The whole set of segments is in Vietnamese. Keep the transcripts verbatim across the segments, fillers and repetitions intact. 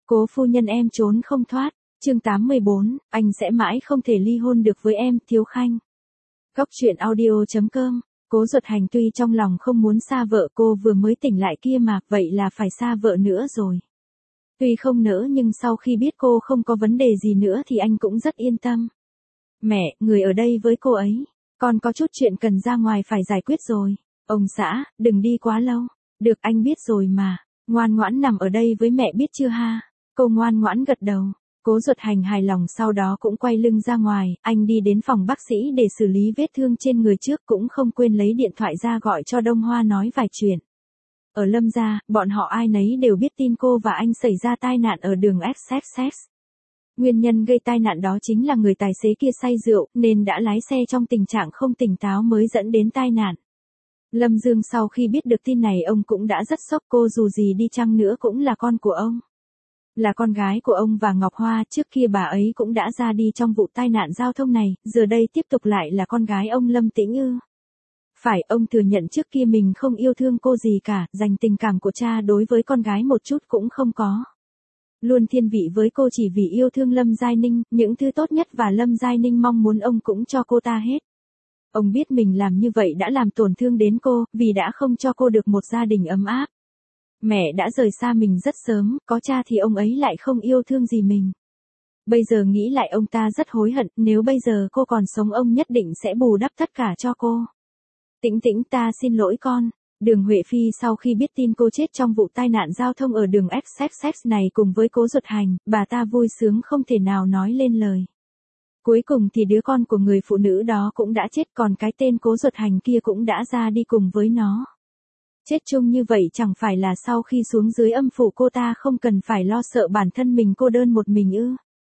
Cố phu nhân em trốn không thoát. Chương tám mươi bốn, anh sẽ mãi không thể ly hôn được với em, Thiếu Khanh. Góc truyện audio chấm com. Cố Duật Hành tuy trong lòng không muốn xa vợ, cô vừa mới tỉnh lại kia mà, vậy là phải xa vợ nữa rồi. Tuy không nỡ nhưng sau khi biết cô không có vấn đề gì nữa thì anh cũng rất yên tâm. Mẹ, người ở đây với cô ấy. Con có chút chuyện cần ra ngoài phải giải quyết rồi. Ông xã, đừng đi quá lâu. Được, anh biết rồi mà. Ngoan ngoãn nằm ở đây với mẹ biết chưa ha? Cô ngoan ngoãn gật đầu. Cố Duật Hành hài lòng sau đó cũng quay lưng ra ngoài, anh đi đến phòng bác sĩ để xử lý vết thương trên người trước, cũng không quên lấy điện thoại ra gọi cho Đông Hoa nói vài chuyện. Ở Lâm gia, bọn họ ai nấy đều biết tin cô và anh xảy ra tai nạn ở đường ích ích ích. Nguyên nhân gây tai nạn đó chính là người tài xế kia say rượu, nên đã lái xe trong tình trạng không tỉnh táo mới dẫn đến tai nạn. Lâm Dương sau khi biết được tin này ông cũng đã rất sốc, cô dù gì đi chăng nữa cũng là con của ông. Là con gái của ông và Ngọc Hoa, trước kia bà ấy cũng đã ra đi trong vụ tai nạn giao thông này, giờ đây tiếp tục lại là con gái ông Lâm Tĩnh ư. Phải, ông thừa nhận trước kia mình không yêu thương cô gì cả, dành tình cảm của cha đối với con gái một chút cũng không có. Luôn thiên vị với cô chỉ vì yêu thương Lâm Giai Ninh, những thứ tốt nhất và Lâm Giai Ninh mong muốn ông cũng cho cô ta hết. Ông biết mình làm như vậy đã làm tổn thương đến cô, vì đã không cho cô được một gia đình ấm áp. Mẹ đã rời xa mình rất sớm, có cha thì ông ấy lại không yêu thương gì mình. Bây giờ nghĩ lại ông ta rất hối hận, nếu bây giờ cô còn sống ông nhất định sẽ bù đắp tất cả cho cô. Tĩnh Tĩnh, ta xin lỗi con. Đường Huệ Phi sau khi biết tin cô chết trong vụ tai nạn giao thông ở đường ích ích ích này cùng với Cố Duật Hành, bà ta vui sướng không thể nào nói lên lời. Cuối cùng thì đứa con của người phụ nữ đó cũng đã chết, còn cái tên Cố Duật Hành kia cũng đã ra đi cùng với nó. Chết chung như vậy chẳng phải là sau khi xuống dưới âm phủ cô ta không cần phải lo sợ bản thân mình cô đơn một mình ư.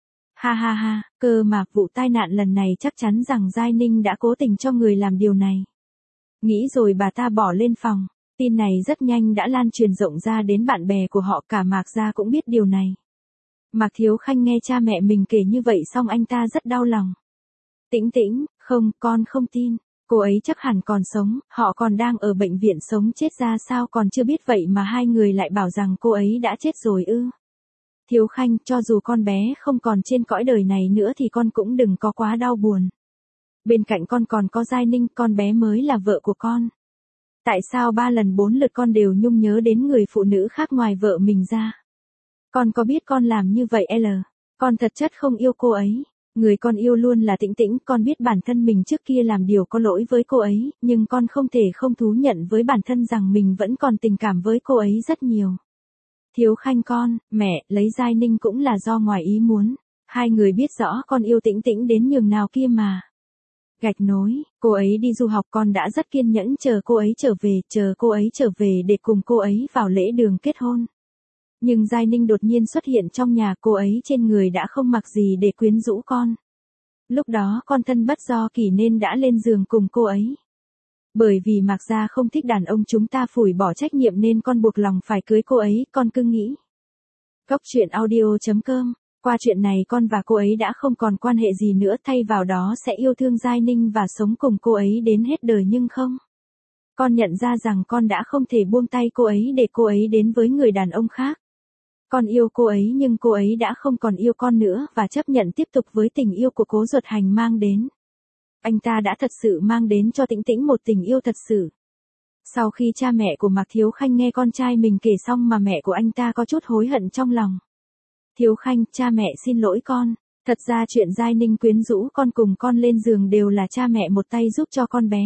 Ha ha ha, cơ mà vụ tai nạn lần này chắc chắn rằng Giai Ninh đã cố tình cho người làm điều này. Nghĩ rồi bà ta bỏ lên phòng. Tin này rất nhanh đã lan truyền rộng ra đến bạn bè của họ, cả Mạc gia cũng biết điều này. Mạc Thiếu Khanh nghe cha mẹ mình kể như vậy xong anh ta rất đau lòng. Tĩnh Tĩnh, không, con không tin. Cô ấy chắc hẳn còn sống, họ còn đang ở bệnh viện sống chết ra sao còn chưa biết vậy mà hai người lại bảo rằng cô ấy đã chết rồi ư. Thiếu Khanh, cho dù con bé không còn trên cõi đời này nữa thì con cũng đừng có quá đau buồn. Bên cạnh con còn có Giai Ninh, con bé mới là vợ của con. Tại sao ba lần bốn lượt con đều nhung nhớ đến người phụ nữ khác ngoài vợ mình ra? Con có biết con làm như vậy L? Con thật chất không yêu cô ấy. Người con yêu luôn là Tĩnh Tĩnh, con biết bản thân mình trước kia làm điều có lỗi với cô ấy, nhưng con không thể không thú nhận với bản thân rằng mình vẫn còn tình cảm với cô ấy rất nhiều. Thiếu Khanh con, mẹ, lấy Giai Ninh cũng là do ngoài ý muốn. Hai người biết rõ con yêu Tĩnh Tĩnh đến nhường nào kia mà. Gạch nối, cô ấy đi du học, con đã rất kiên nhẫn chờ cô ấy trở về, chờ cô ấy trở về để cùng cô ấy vào lễ đường kết hôn. Nhưng Giai Ninh đột nhiên xuất hiện trong nhà, cô ấy trên người đã không mặc gì để quyến rũ con. Lúc đó con thân bất do kỷ nên đã lên giường cùng cô ấy. Bởi vì Mạc gia không thích đàn ông chúng ta phủi bỏ trách nhiệm nên con buộc lòng phải cưới cô ấy, con cứ nghĩ. Góc truyện audio chấm com. Qua chuyện này con và cô ấy đã không còn quan hệ gì nữa, thay vào đó sẽ yêu thương Giai Ninh và sống cùng cô ấy đến hết đời, nhưng không. Con nhận ra rằng con đã không thể buông tay cô ấy để cô ấy đến với người đàn ông khác. Con yêu cô ấy nhưng cô ấy đã không còn yêu con nữa và chấp nhận tiếp tục với tình yêu của Cố Duật Hành mang đến. Anh ta đã thật sự mang đến cho Tĩnh Tĩnh một tình yêu thật sự. Sau khi cha mẹ của Mạc Thiếu Khanh nghe con trai mình kể xong mà mẹ của anh ta có chút hối hận trong lòng. Thiếu Khanh, cha mẹ xin lỗi con. Thật ra chuyện Giai Ninh quyến rũ con cùng con lên giường đều là cha mẹ một tay giúp cho con bé.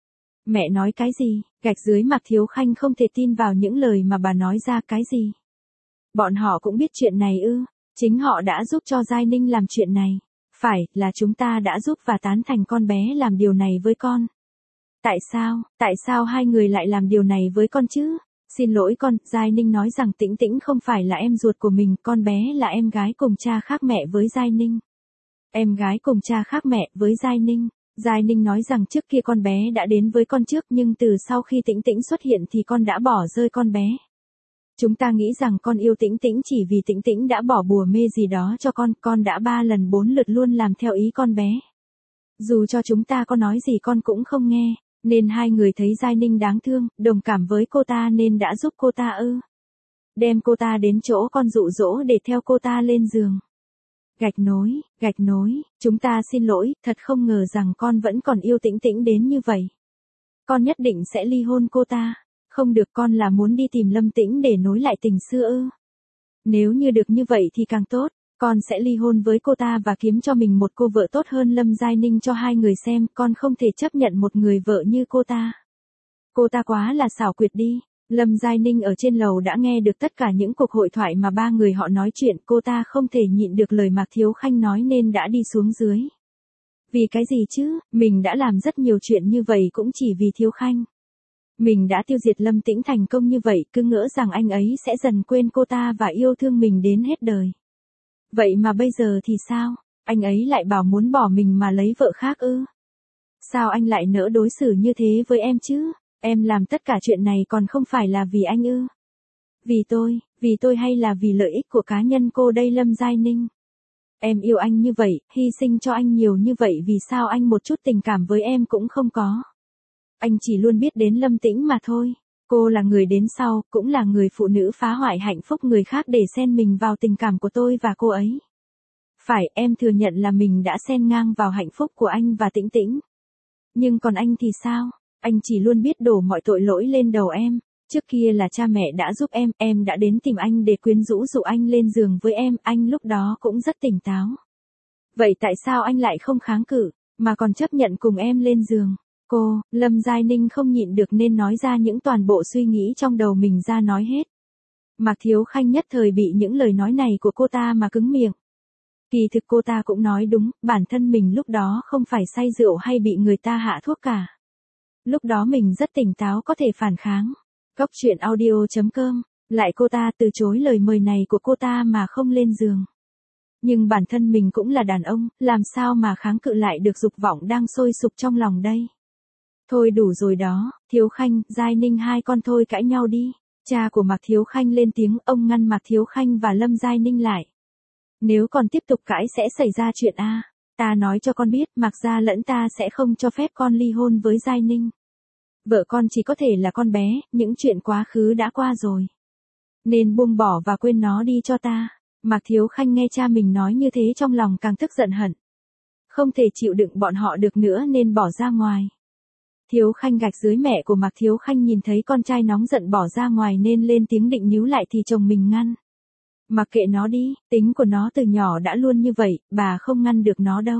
Mẹ nói cái gì? Gạch dưới Mạc Thiếu Khanh không thể tin vào những lời mà bà nói ra. Cái gì? Bọn họ cũng biết chuyện này ư? Chính họ đã giúp cho Giai Ninh làm chuyện này. Phải, là chúng ta đã giúp và tán thành con bé làm điều này với con. Tại sao, tại sao hai người lại làm điều này với con chứ? Xin lỗi con, Giai Ninh nói rằng Tĩnh Tĩnh không phải là em ruột của mình, con bé là em gái cùng cha khác mẹ với Giai Ninh. Em gái cùng cha khác mẹ với Giai Ninh. Giai Ninh nói rằng trước kia con bé đã đến với con trước nhưng từ sau khi Tĩnh Tĩnh xuất hiện thì con đã bỏ rơi con bé. Chúng ta nghĩ rằng con yêu Tĩnh Tĩnh chỉ vì Tĩnh Tĩnh đã bỏ bùa mê gì đó cho con, con đã ba lần bốn lượt luôn làm theo ý con bé. Dù cho chúng ta có nói gì con cũng không nghe. Nên hai người thấy Giai Ninh đáng thương, đồng cảm với cô ta nên đã giúp cô ta ư? đem cô ta đến chỗ con dụ dỗ để theo cô ta lên giường. Gạch nối, gạch nối, chúng ta xin lỗi, thật không ngờ rằng con vẫn còn yêu Tĩnh Tĩnh đến như vậy. Con nhất định sẽ ly hôn cô ta. Không được, con là muốn đi tìm Lâm Tĩnh để nối lại tình xưa ư? Nếu như được như vậy thì càng tốt, con sẽ ly hôn với cô ta và kiếm cho mình một cô vợ tốt hơn Lâm Giai Ninh cho hai người xem, con không thể chấp nhận một người vợ như cô ta. Cô ta quá là xảo quyệt đi. Lâm Giai Ninh ở trên lầu đã nghe được tất cả những cuộc hội thoại mà ba người họ nói chuyện, cô ta không thể nhịn được lời Mạc Thiếu Khanh nói nên đã đi xuống dưới. Vì cái gì chứ, mình đã làm rất nhiều chuyện như vậy cũng chỉ vì Thiếu Khanh. Mình đã tiêu diệt Lâm Tĩnh thành công như vậy, cứ ngỡ rằng anh ấy sẽ dần quên cô ta và yêu thương mình đến hết đời. Vậy mà bây giờ thì sao? Anh ấy lại bảo muốn bỏ mình mà lấy vợ khác ư? Sao anh lại nỡ đối xử như thế với em chứ? Em làm tất cả chuyện này còn không phải là vì anh ư? Vì tôi, vì tôi hay là vì lợi ích của cá nhân cô đây Lâm Giai Ninh? Em yêu anh như vậy, hy sinh cho anh nhiều như vậy, vì sao anh một chút tình cảm với em cũng không có? Anh chỉ luôn biết đến Lâm Tĩnh mà thôi. Cô là người đến sau, cũng là người phụ nữ phá hoại hạnh phúc người khác để xen mình vào tình cảm của tôi và cô ấy. Phải, em thừa nhận là mình đã xen ngang vào hạnh phúc của anh và Tĩnh Tĩnh. Nhưng còn anh thì sao? Anh chỉ luôn biết đổ mọi tội lỗi lên đầu em. Trước kia là cha mẹ đã giúp em, em đã đến tìm anh để quyến rũ dụ anh lên giường với em, anh lúc đó cũng rất tỉnh táo. Vậy tại sao anh lại không kháng cự, mà còn chấp nhận cùng em lên giường? Cô, Lâm Giai Ninh không nhịn được nên nói ra những toàn bộ suy nghĩ trong đầu mình ra nói hết. Mạc Thiếu Khanh nhất thời bị những lời nói này của cô ta mà cứng miệng. Kỳ thực cô ta cũng nói đúng, bản thân mình lúc đó không phải say rượu hay bị người ta hạ thuốc cả. Lúc đó mình rất tỉnh táo có thể phản kháng. Cốc truyện audio chấm com, lại cô ta từ chối lời mời này của cô ta mà không lên giường. Nhưng bản thân mình cũng là đàn ông, làm sao mà kháng cự lại được dục vọng đang sôi sục trong lòng đây. Thôi đủ rồi đó, Thiếu Khanh, Giai Ninh hai con thôi cãi nhau đi. Cha của Mạc Thiếu Khanh lên tiếng, ông ngăn Mạc Thiếu Khanh và Lâm Giai Ninh lại. Nếu còn tiếp tục cãi sẽ xảy ra chuyện A. Ta nói cho con biết, Mạc gia lẫn ta sẽ không cho phép con ly hôn với Giai Ninh. Vợ con chỉ có thể là con bé, những chuyện quá khứ đã qua rồi. Nên buông bỏ và quên nó đi cho ta. Mạc Thiếu Khanh nghe cha mình nói như thế trong lòng càng tức giận hận. Không thể chịu đựng bọn họ được nữa nên bỏ ra ngoài. Thiếu Khanh gạch dưới mẹ của Mạc Thiếu Khanh nhìn thấy con trai nóng giận bỏ ra ngoài nên lên tiếng định níu lại thì chồng mình ngăn. Mặc kệ nó đi, tính của nó từ nhỏ đã luôn như vậy, bà không ngăn được nó đâu.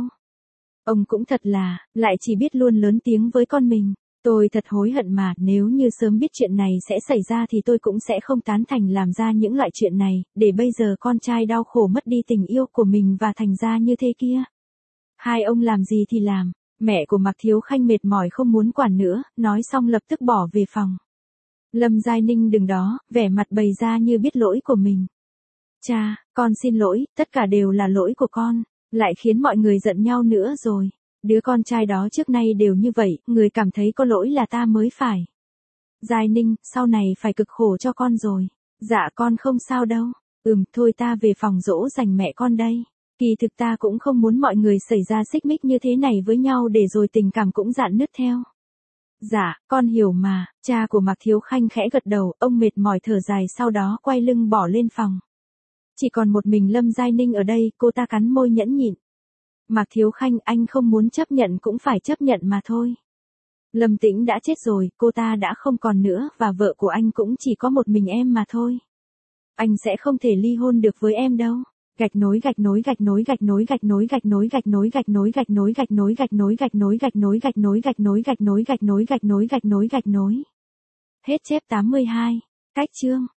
Ông cũng thật là, lại chỉ biết luôn lớn tiếng với con mình. Tôi thật hối hận mà, nếu như sớm biết chuyện này sẽ xảy ra thì tôi cũng sẽ không tán thành làm ra những loại chuyện này, để bây giờ con trai đau khổ mất đi tình yêu của mình và thành ra như thế kia. Hai ông làm gì thì làm. Mẹ của Mạc Thiếu Khanh mệt mỏi không muốn quản nữa, nói xong lập tức bỏ về phòng. Lâm Giai Ninh đứng đó, vẻ mặt bày ra như biết lỗi của mình. Cha, con xin lỗi, tất cả đều là lỗi của con, lại khiến mọi người giận nhau nữa rồi. Đứa con trai đó trước nay đều như vậy, người cảm thấy có lỗi là ta mới phải. Giai Ninh, sau này phải cực khổ cho con rồi. Dạ con không sao đâu. Ừm, thôi ta về phòng dỗ dành mẹ con đây. Kỳ thực ta cũng không muốn mọi người xảy ra xích mích như thế này với nhau để rồi tình cảm cũng rạn nứt theo. Dạ, con hiểu mà, cha của Mạc Thiếu Khanh khẽ gật đầu, ông mệt mỏi thở dài sau đó quay lưng bỏ lên phòng. Chỉ còn một mình Lâm Giai Ninh ở đây, cô ta cắn môi nhẫn nhịn. Mạc Thiếu Khanh, anh không muốn chấp nhận cũng phải chấp nhận mà thôi. Lâm Tĩnh đã chết rồi, cô ta đã không còn nữa và vợ của anh cũng chỉ có một mình em mà thôi. Anh sẽ không thể ly hôn được với em đâu. Gạch nối gạch nối gạch nối gạch nối gạch nối gạch nối gạch nối gạch nối gạch nối gạch nối gạch nối gạch nối gạch nối gạch nối gạch nối gạch nối gạch nối gạch nối gạch nối gạch nối. Hết chép tám mươi hai. Cách chương